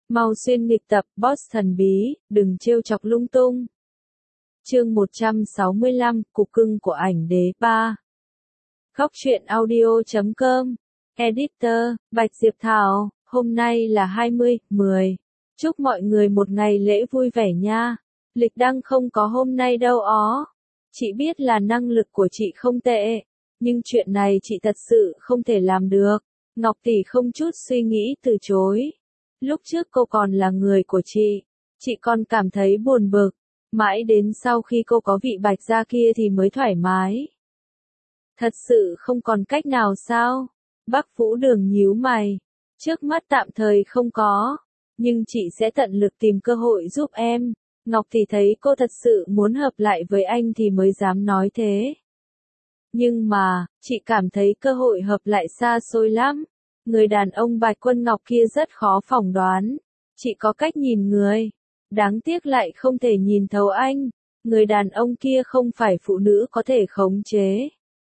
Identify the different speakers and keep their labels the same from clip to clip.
Speaker 1: Mau xuyên nghịch tập, boss thần bí, đừng trêu chọc lung tung. Chương 165, Cục cưng của ảnh đế 3. Khóc chuyện audio.com. Editor, Bạch Diệp Thảo, hôm nay là 20/10. Chúc mọi người một ngày lễ vui vẻ nha. Lịch đăng không có hôm nay đâu ó. Chị biết là năng lực của chị không tệ, nhưng chuyện này chị thật sự không thể làm được. Ngọc tỷ không chút suy nghĩ từ chối. Lúc trước cô còn là người của chị còn cảm thấy buồn bực. Mãi đến sau khi cô có vị Bạch gia kia thì mới thoải mái. Thật sự không còn cách nào sao? Bắc Vũ Đường nhíu mày. Trước mắt tạm thời không có, nhưng chị sẽ tận lực tìm cơ hội giúp em. Ngọc thì thấy cô thật sự muốn hợp lại với anh thì mới dám nói thế. Nhưng mà, chị cảm thấy cơ hội hợp lại xa xôi lắm. Người đàn ông Bạch Quân Ngọc kia rất khó phỏng đoán. Chị có cách nhìn người. Đáng tiếc lại không thể nhìn thấu anh. Người đàn ông kia không phải phụ nữ có thể khống chế.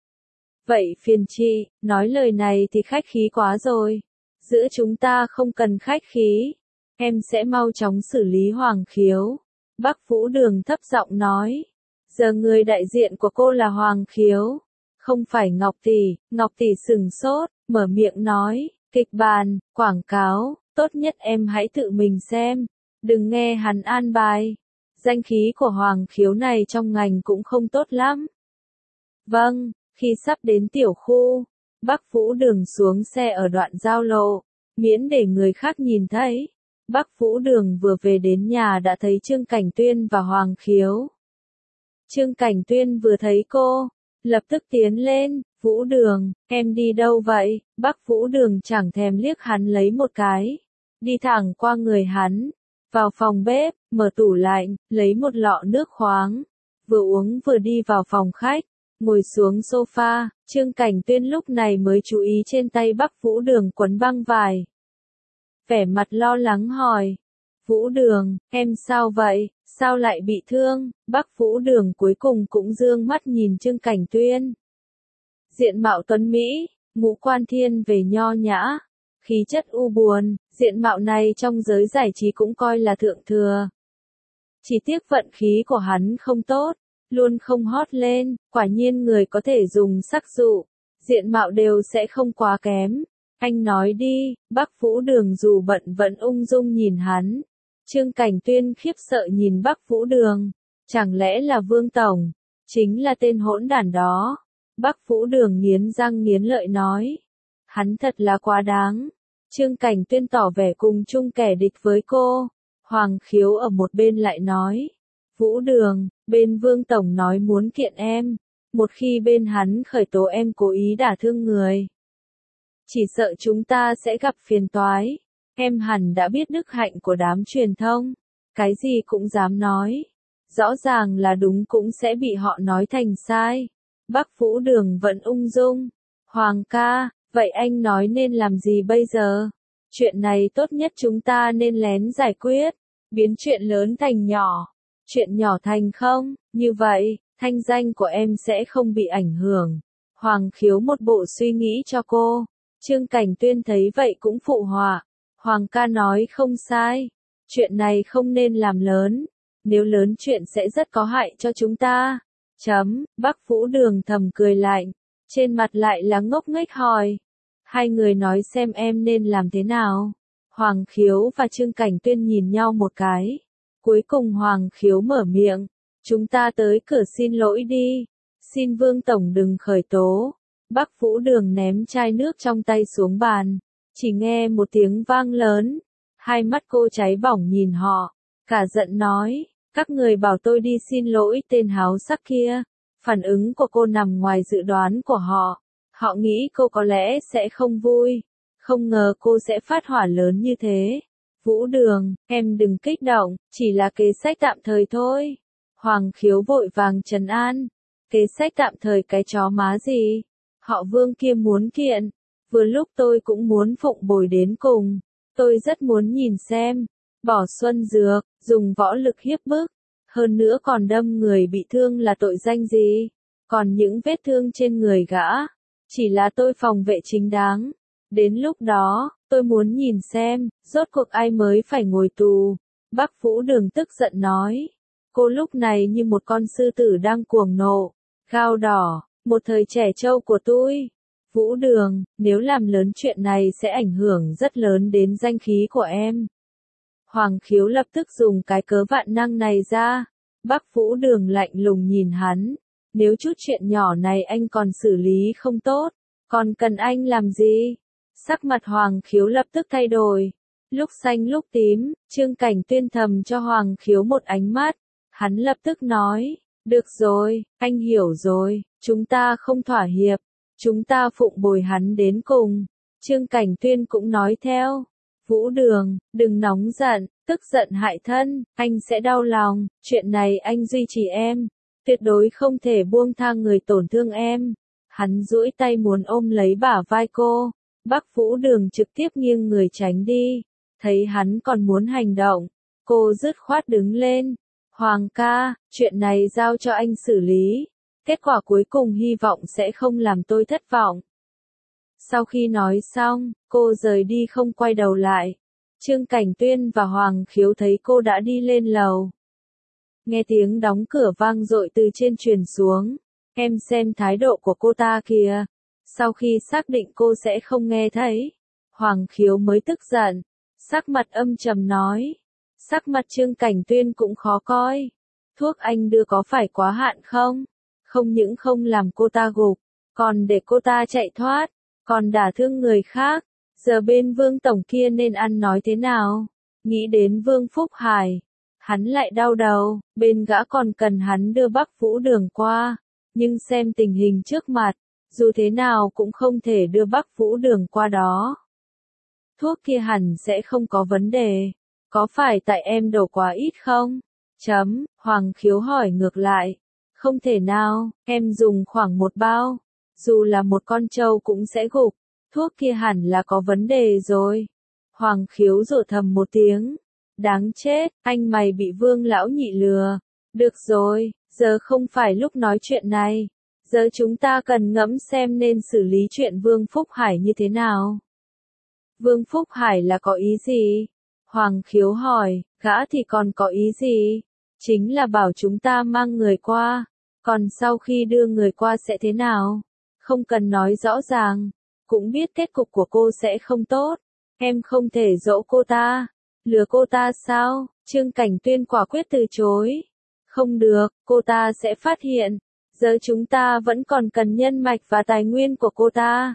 Speaker 1: Vậy phiền chị, nói lời này thì khách khí quá rồi. Giữa chúng ta không cần khách khí. Em sẽ mau chóng xử lý Hoàng Khiếu. Bắc Vũ Đường thấp giọng nói. Giờ người đại diện của cô là Hoàng Khiếu. Không phải Ngọc tỷ. Ngọc tỷ sừng sốt, mở miệng nói. Kịch bản, quảng cáo, tốt nhất em hãy tự mình xem. Đừng nghe hắn an bài. Danh khí của Hoàng Khiếu này trong ngành cũng không tốt lắm. Vâng, khi sắp đến tiểu khu, Bắc Vũ Đường xuống xe ở đoạn giao lộ, miễn để người khác nhìn thấy. Bắc Vũ Đường vừa về đến nhà đã thấy Trương Cảnh Tuyên và Hoàng Khiếu. Trương Cảnh Tuyên vừa thấy cô, lập tức tiến lên. Vũ Đường, em đi đâu vậy? Bắc Vũ Đường chẳng thèm liếc hắn lấy một cái. Đi thẳng qua người hắn. Vào phòng bếp, mở tủ lạnh, lấy một lọ nước khoáng. Vừa uống vừa đi vào phòng khách. Ngồi xuống sofa, Trương Cảnh Tuyên lúc này mới chú ý trên tay Bắc Vũ Đường quấn băng vải. Vẻ mặt lo lắng hỏi. Vũ Đường, em sao vậy? Sao lại bị thương? Bắc Vũ Đường cuối cùng cũng dương mắt nhìn Trương Cảnh Tuyên. Diện mạo tuấn Mỹ, ngũ quan thiên về nho nhã, khí chất u buồn, diện mạo này trong giới giải trí cũng coi là thượng thừa. Chỉ tiếc vận khí của hắn không tốt, luôn không hot lên, quả nhiên người có thể dùng sắc dụ, diện mạo đều sẽ không quá kém. Anh nói đi, Bắc Vũ Đường dù bận vẫn ung dung nhìn hắn. Trương Cảnh Tuyên khiếp sợ nhìn Bắc Vũ Đường, chẳng lẽ là Vương Tổng, chính là tên hỗn đản đó. Bắc Vũ Đường nghiến răng nghiến lợi nói. Hắn thật là quá đáng. Trương Cảnh Tuyên tỏ vẻ cùng chung kẻ địch với cô. Hoàng Khiếu ở một bên lại nói. Vũ Đường, bên Vương Tổng nói muốn kiện em. Một khi bên hắn khởi tố em cố ý đả thương người, chỉ sợ chúng ta sẽ gặp phiền toái. Em hẳn đã biết đức hạnh của đám truyền thông. Cái gì cũng dám nói. Rõ ràng là đúng cũng sẽ bị họ nói thành sai. Bắc Vũ Đường vẫn ung dung. Hoàng ca, vậy anh nói nên làm gì bây giờ? Chuyện này tốt nhất chúng ta nên lén giải quyết. Biến chuyện lớn thành nhỏ. Chuyện nhỏ thành không, như vậy, thanh danh của em sẽ không bị ảnh hưởng. Hoàng Khiếu một bộ suy nghĩ cho cô. Trương Cảnh Tuyên thấy vậy cũng phụ họa. Hoàng ca nói không sai. Chuyện này không nên làm lớn. Nếu lớn chuyện sẽ rất có hại cho chúng ta. Bắc Vũ Đường thầm cười lạnh. Trên mặt lại là ngốc nghếch hỏi. Hai người nói xem em nên làm thế nào. Hoàng Khiếu và Trương Cảnh Tuyên nhìn nhau một cái. Cuối cùng Hoàng Khiếu mở miệng. Chúng ta tới cửa xin lỗi đi. Xin Vương Tổng đừng khởi tố. Bắc Vũ Đường ném chai nước trong tay xuống bàn. Chỉ nghe một tiếng vang lớn. Hai mắt cô cháy bỏng nhìn họ. Cả giận nói. Các người bảo tôi đi xin lỗi tên háo sắc kia. Phản ứng của cô nằm ngoài dự đoán của họ. Họ nghĩ cô có lẽ sẽ không vui. Không ngờ cô sẽ phát hỏa lớn như thế. Vũ Đường, em đừng kích động, chỉ là kế sách tạm thời thôi. Hoàng Khiếu vội vàng trấn an. Kế sách tạm thời cái chó má gì? Họ Vương kia muốn kiện. Vừa lúc tôi cũng muốn phụng bồi đến cùng. Tôi rất muốn nhìn xem. Bỏ xuân dược, dùng võ lực hiếp bức. Hơn nữa còn đâm người bị thương là tội danh gì? Còn những vết thương trên người gã, chỉ là tôi phòng vệ chính đáng. Đến lúc đó, Tôi muốn nhìn xem, rốt cuộc ai mới phải ngồi tù. Bắc Vũ Đường tức giận nói. Cô lúc này như một con sư tử đang cuồng nộ. Gao đỏ, một thời trẻ trâu của tôi. Vũ Đường, nếu làm lớn chuyện này sẽ ảnh hưởng rất lớn đến danh khí của em. Hoàng Khiếu lập tức dùng cái cớ vạn năng này ra. Bắc Vũ Đường lạnh lùng nhìn hắn. Nếu chút chuyện nhỏ này anh còn xử lý không tốt, còn cần anh làm gì? Sắc mặt Hoàng Khiếu lập tức thay đổi. Lúc xanh lúc tím, Trương Cảnh Tuyên thầm cho Hoàng Khiếu một ánh mắt. Hắn lập tức nói, được rồi, anh hiểu rồi, chúng ta không thỏa hiệp, chúng ta phụng bồi hắn đến cùng. Trương Cảnh Tuyên cũng nói theo, Vũ Đường, đừng nóng giận, tức giận hại thân, anh sẽ đau lòng, chuyện này anh duy trì em, tuyệt đối không thể buông tha người tổn thương em. Hắn duỗi tay muốn ôm lấy bả vai cô, Bắc Vũ Đường trực tiếp nghiêng người tránh đi, thấy hắn còn muốn hành động, cô dứt khoát đứng lên. Hoàng ca, chuyện này giao cho anh xử lý, kết quả cuối cùng hy vọng sẽ không làm tôi thất vọng. Sau khi nói xong, cô rời đi không quay đầu lại. Trương Cảnh Tuyên và Hoàng Khiếu thấy cô đã đi lên lầu. Nghe tiếng đóng cửa vang dội từ trên truyền xuống. Em xem thái độ của cô ta kìa. Sau khi xác định cô sẽ không nghe thấy, Hoàng Khiếu mới tức giận, sắc mặt âm trầm nói. Sắc mặt Trương Cảnh Tuyên cũng khó coi. Thuốc anh đưa có phải quá hạn không? Không những không làm cô ta gục, còn để cô ta chạy thoát, còn đả thương người khác. Giờ bên Vương Tổng kia nên ăn nói thế nào? Nghĩ đến Vương Phúc Hải, hắn lại đau đầu, bên gã còn cần hắn đưa Bắc Vũ Đường qua. Nhưng xem tình hình trước mặt, dù thế nào cũng không thể đưa Bắc Vũ Đường qua đó. Thuốc kia hẳn sẽ không có vấn đề. Có phải tại em đổ quá ít không? Hoàng Khiếu hỏi ngược lại. Không thể nào, em dùng khoảng một bao. Dù là một con trâu cũng sẽ gục. Thuốc kia hẳn là có vấn đề rồi. Hoàng Khiếu rủa thầm một tiếng. Đáng chết, anh mày bị Vương lão nhị lừa. Được rồi, giờ không phải lúc nói chuyện này. Giờ chúng ta cần ngẫm xem nên xử lý chuyện Vương Phúc Hải như thế nào. Vương Phúc Hải là có ý gì? Hoàng Khiếu hỏi, gã thì còn có ý gì? Chính là bảo chúng ta mang người qua. Còn sau khi đưa người qua sẽ thế nào? Không cần nói rõ ràng. Cũng biết kết cục của cô sẽ không tốt. Em không thể dỗ cô ta. Lừa cô ta sao? Trương Cảnh Tuyên quả quyết từ chối. Không được, cô ta sẽ phát hiện. Giờ chúng ta vẫn còn cần nhân mạch và tài nguyên của cô ta.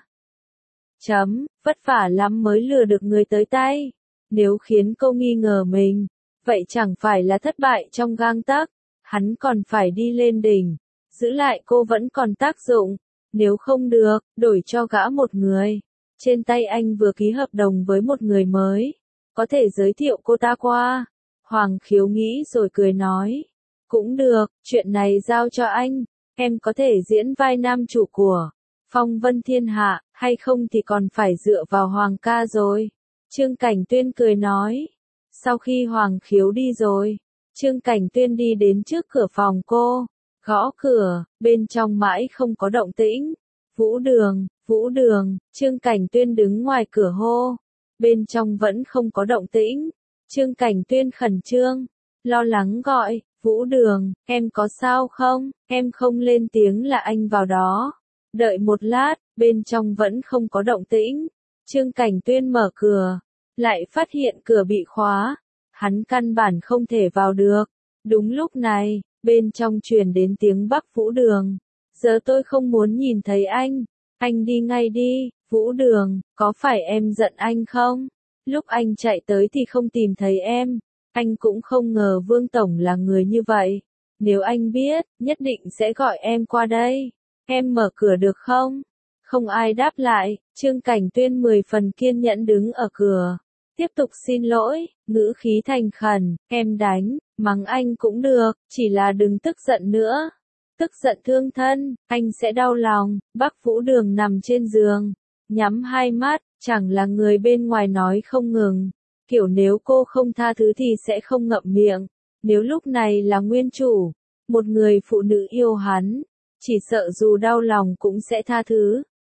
Speaker 1: Vất vả lắm mới lừa được người tới tay. Nếu khiến cô nghi ngờ mình, vậy chẳng phải là thất bại trong gang tấc. Hắn còn phải đi lên đỉnh. Giữ lại cô vẫn còn tác dụng. Nếu không được, đổi cho gã một người. Trên tay anh vừa ký hợp đồng với một người mới. Có thể giới thiệu cô ta qua. Hoàng Khiếu nghĩ rồi cười nói. Cũng được, chuyện này giao cho anh. Em có thể diễn vai nam chủ của Phong Vân Thiên Hạ, hay không thì còn phải dựa vào Hoàng ca rồi. Trương Cảnh Tuyên cười nói. Sau khi Hoàng Khiếu đi rồi, Trương Cảnh Tuyên đi đến trước cửa phòng cô. Gõ cửa, bên trong mãi không có động tĩnh. Vũ Đường, Trương Cảnh Tuyên đứng ngoài cửa hô. Bên trong vẫn không có động tĩnh. Trương Cảnh Tuyên khẩn trương, lo lắng gọi, Vũ Đường, em có sao không? Em không lên tiếng là anh vào đó. Đợi một lát, bên trong vẫn không có động tĩnh. Trương Cảnh Tuyên mở cửa, lại phát hiện cửa bị khóa. Hắn căn bản không thể vào được. Đúng lúc này, bên trong truyền đến tiếng Bắc Vũ Đường. Giờ tôi không muốn nhìn thấy anh đi ngay đi. Vũ Đường, có phải em giận anh không? Lúc anh chạy tới thì không tìm thấy em. Anh cũng không ngờ Vương Tổng là người như vậy. Nếu anh biết, nhất định sẽ gọi em qua đây. Em mở cửa được không? Không ai đáp lại, Trương Cảnh Tuyên 10 phần kiên nhẫn đứng ở cửa. Tiếp tục xin lỗi, ngữ khí thành khẩn, em đánh, mắng anh cũng được, chỉ là đừng tức giận nữa. Tức giận thương thân, anh sẽ đau lòng. Bắc Vũ Đường nằm trên giường, nhắm hai mắt, chẳng là người bên ngoài nói không ngừng. Kiểu nếu cô không tha thứ thì sẽ không ngậm miệng. Nếu lúc này là nguyên chủ, một người phụ nữ yêu hắn, chỉ sợ dù đau lòng cũng sẽ tha thứ.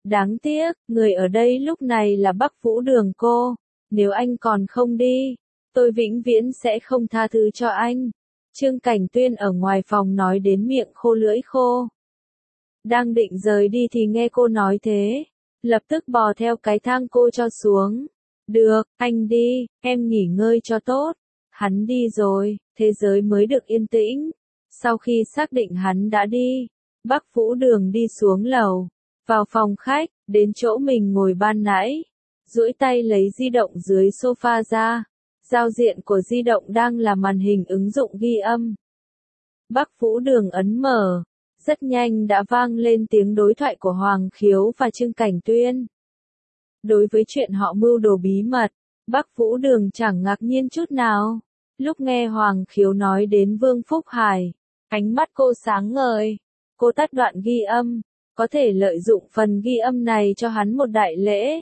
Speaker 1: Đáng tiếc, người ở đây lúc này là Bắc Vũ Đường cô. Nếu anh còn không đi, tôi vĩnh viễn sẽ không tha thứ cho anh. Trương Cảnh Tuyên ở ngoài phòng nói đến miệng khô lưỡi khô. Đang định rời đi thì nghe cô nói thế. Lập tức bò theo cái thang cô cho xuống. Được, anh đi, em nghỉ ngơi cho tốt. Hắn đi rồi, thế giới mới được yên tĩnh. Sau khi xác định hắn đã đi, Bắc Vũ Đường đi xuống lầu, vào phòng khách, đến chỗ mình ngồi ban nãy. Duỗi tay lấy di động dưới sofa ra. Giao diện của di động đang là màn hình ứng dụng ghi âm. Bắc Vũ Đường ấn mở. Rất nhanh đã vang lên tiếng đối thoại của Hoàng Khiếu và Trương Cảnh Tuyên. Đối với chuyện họ mưu đồ bí mật, Bắc Vũ Đường chẳng ngạc nhiên chút nào. Lúc nghe Hoàng Khiếu nói đến Vương Phúc Hải, ánh mắt cô sáng ngời. Cô tắt đoạn ghi âm, có thể lợi dụng phần ghi âm này cho hắn một đại lễ.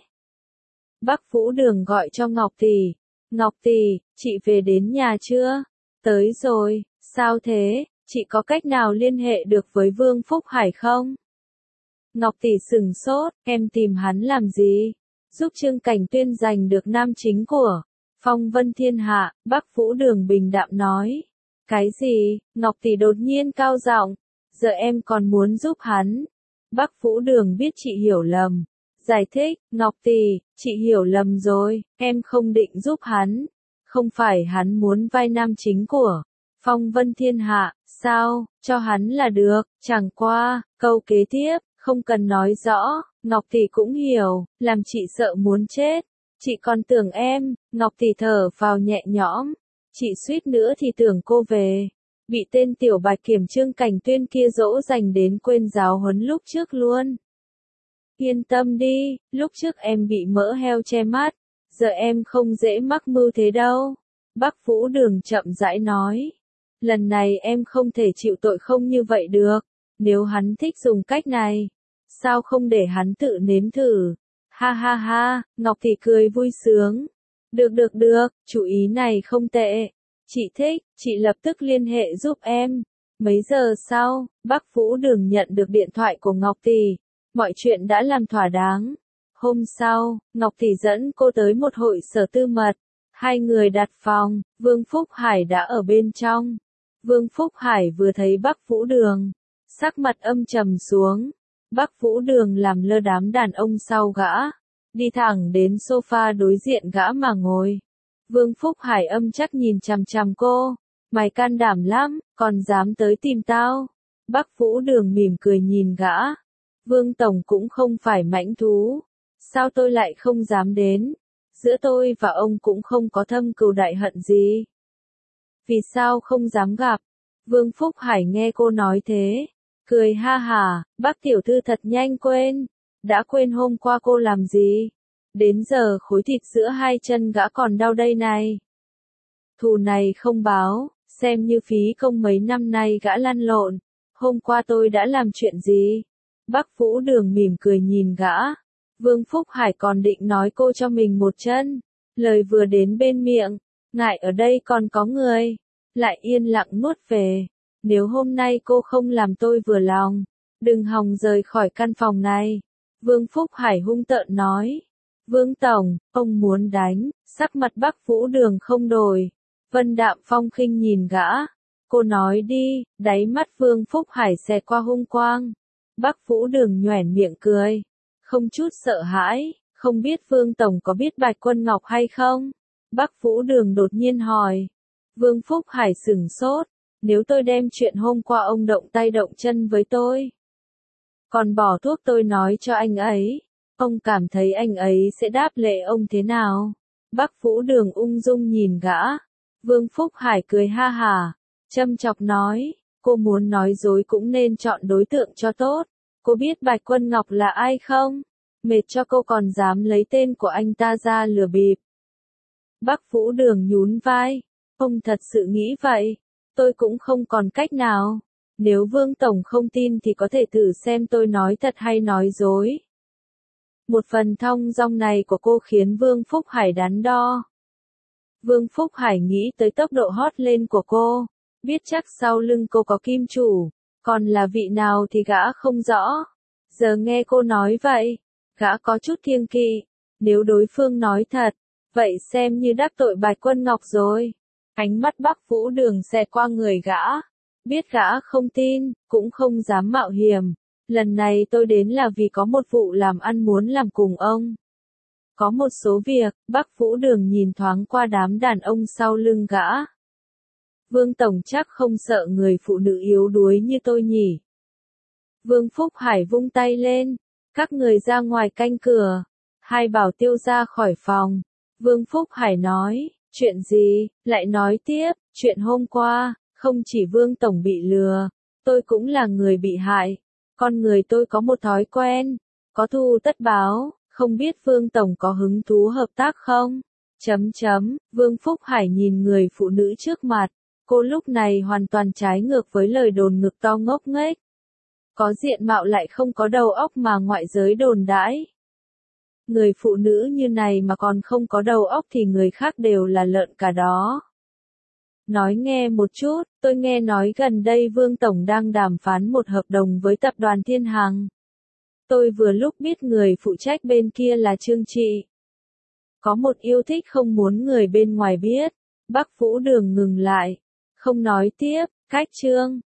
Speaker 1: Bắc Vũ Đường gọi cho Ngọc Tỷ. Ngọc Tỷ, chị về đến nhà chưa? Tới rồi, sao thế, chị có cách nào liên hệ được với Vương Phúc Hải không? Ngọc Tỷ sửng sốt, em tìm hắn làm gì? Giúp Trương Cảnh Tuyên giành được nam chính của Phong Vân Thiên Hạ, Bắc Vũ Đường bình đạm nói. Cái gì? Ngọc Tỷ đột nhiên cao giọng. Giờ em còn muốn giúp hắn. Bắc Vũ Đường biết chị hiểu lầm. Giải thích, Ngọc Tỷ, chị hiểu lầm rồi, em không định giúp hắn. Không phải hắn muốn vai nam chính của Phong Vân Thiên Hạ, sao, cho hắn là được, chẳng qua, câu kế tiếp, không cần nói rõ, Ngọc Tỷ cũng hiểu, làm chị sợ muốn chết. Chị còn tưởng em, Ngọc Tỷ thở vào nhẹ nhõm, chị suýt nữa thì tưởng cô về. Bị tên tiểu bạch kiểm Trương Cảnh Tuyên kia dỗ dành đến quên giáo huấn lúc trước luôn. Yên tâm đi, lúc trước em bị mỡ heo che mắt, giờ em không dễ mắc mưu thế đâu. Bắc Vũ Đường chậm rãi nói. Lần này em không thể chịu tội không như vậy được. Nếu hắn thích dùng cách này, sao không để hắn tự nếm thử? Ha ha ha, Ngọc Thị cười vui sướng. Được, chủ ý này không tệ. Chị thích, chị lập tức liên hệ giúp em. Mấy giờ sau, Bắc Vũ Đường nhận được điện thoại của Ngọc Tỷ. Mọi chuyện đã làm thỏa đáng. Hôm sau, Ngọc Tỷ dẫn cô tới một hội sở tư mật. Hai người đặt phòng, Vương Phúc Hải đã ở bên trong. Vương Phúc Hải vừa thấy Bắc Vũ Đường, sắc mặt âm trầm xuống. Bắc Vũ Đường làm lơ đám đàn ông sau gã, đi thẳng đến sofa đối diện gã mà ngồi. Vương Phúc Hải âm chắc nhìn chằm chằm cô. Mày can đảm lắm, còn dám tới tìm tao. Bắc Vũ Đường mỉm cười nhìn gã. Vương Tổng cũng không phải mãnh thú. Sao tôi lại không dám đến? Giữa tôi và ông cũng không có thâm cừu đại hận gì. Vì sao không dám gặp? Vương Phúc Hải nghe cô nói thế. Cười ha hả, bác tiểu thư thật nhanh quên. Đã quên hôm qua cô làm gì? Đến giờ khối thịt giữa hai chân gã còn đau đây này. Thù này không báo, xem như phí công mấy năm nay gã lăn lộn. Hôm qua tôi đã làm chuyện gì? Bắc Vũ Đường mỉm cười nhìn gã. Vương Phúc Hải còn định nói cô cho mình một chân. Lời vừa đến bên miệng, ngại ở đây còn có người. Lại yên lặng nuốt về. Nếu hôm nay cô không làm tôi vừa lòng, đừng hòng rời khỏi căn phòng này. Vương Phúc Hải hung tợn nói. Vương Tổng, ông muốn đánh, sắc mặt Bắc Vũ Đường không đổi. Vân Đạm Phong khinh nhìn gã. Cô nói đi, đáy mắt Vương Phúc Hải xẹt qua hung quang. Bắc Vũ Đường nhoẻn miệng cười. Không chút sợ hãi, không biết Vương Tổng có biết Bạch Quân Ngọc hay không? Bắc Vũ Đường đột nhiên hỏi. Vương Phúc Hải sửng sốt. Nếu tôi đem chuyện hôm qua ông động tay động chân với tôi, còn bỏ thuốc tôi nói cho anh ấy, ông cảm thấy anh ấy sẽ đáp lễ ông thế nào? Bắc Vũ Đường ung dung nhìn gã. Vương Phúc Hải cười ha hả, châm chọc nói, cô muốn nói dối cũng nên chọn đối tượng cho tốt. Cô biết Bạch Quân Ngọc là ai không? Mệt cho cô còn dám lấy tên của anh ta ra lừa bịp. Bắc Vũ Đường nhún vai. Ông thật sự nghĩ vậy? Tôi cũng không còn cách nào. Nếu Vương Tổng không tin thì có thể thử xem tôi nói thật hay nói dối. Một phần thong dong này của cô khiến Vương Phúc Hải đắn đo. Vương Phúc Hải nghĩ tới tốc độ hot lên của cô. Biết chắc sau lưng cô có kim chủ. Còn là vị nào thì gã không rõ. Giờ nghe cô nói vậy, Gã có chút kiêng kỵ, nếu đối phương nói thật, vậy xem như đắc tội Bạch Quân Ngọc rồi. Ánh mắt Bắc Vũ Đường xẹt qua người gã, biết gã không tin, cũng không dám mạo hiểm. Lần này tôi đến là vì có một vụ làm ăn muốn làm cùng ông. Có một số việc, Bắc Vũ Đường nhìn thoáng qua đám đàn ông sau lưng gã. Vương Tổng chắc không sợ người phụ nữ yếu đuối như tôi nhỉ. Vương Phúc Hải vung tay lên, các người ra ngoài canh cửa. Hai bảo tiêu ra khỏi phòng. Vương Phúc Hải nói, chuyện gì, lại nói tiếp, chuyện hôm qua, không chỉ Vương Tổng bị lừa, tôi cũng là người bị hại. Con người tôi có một thói quen, có thù tất báo, không biết Vương Tổng có hứng thú hợp tác không? Vương Phúc Hải nhìn người phụ nữ trước mặt, cô lúc này hoàn toàn trái ngược với lời đồn ngực to ngốc nghếch. Có diện mạo lại không có đầu óc mà ngoại giới đồn đãi. Người phụ nữ như này mà còn không có đầu óc thì người khác đều là lợn cả đó. Nói nghe một chút, tôi nghe nói gần đây Vương Tổng đang đàm phán một hợp đồng với tập đoàn Thiên Hằng. Tôi vừa lúc biết người phụ trách bên kia là Trương Trị. Có một yêu thích không muốn người bên ngoài biết. Bắc Vũ Đường ngừng lại, không nói tiếp, cách Trương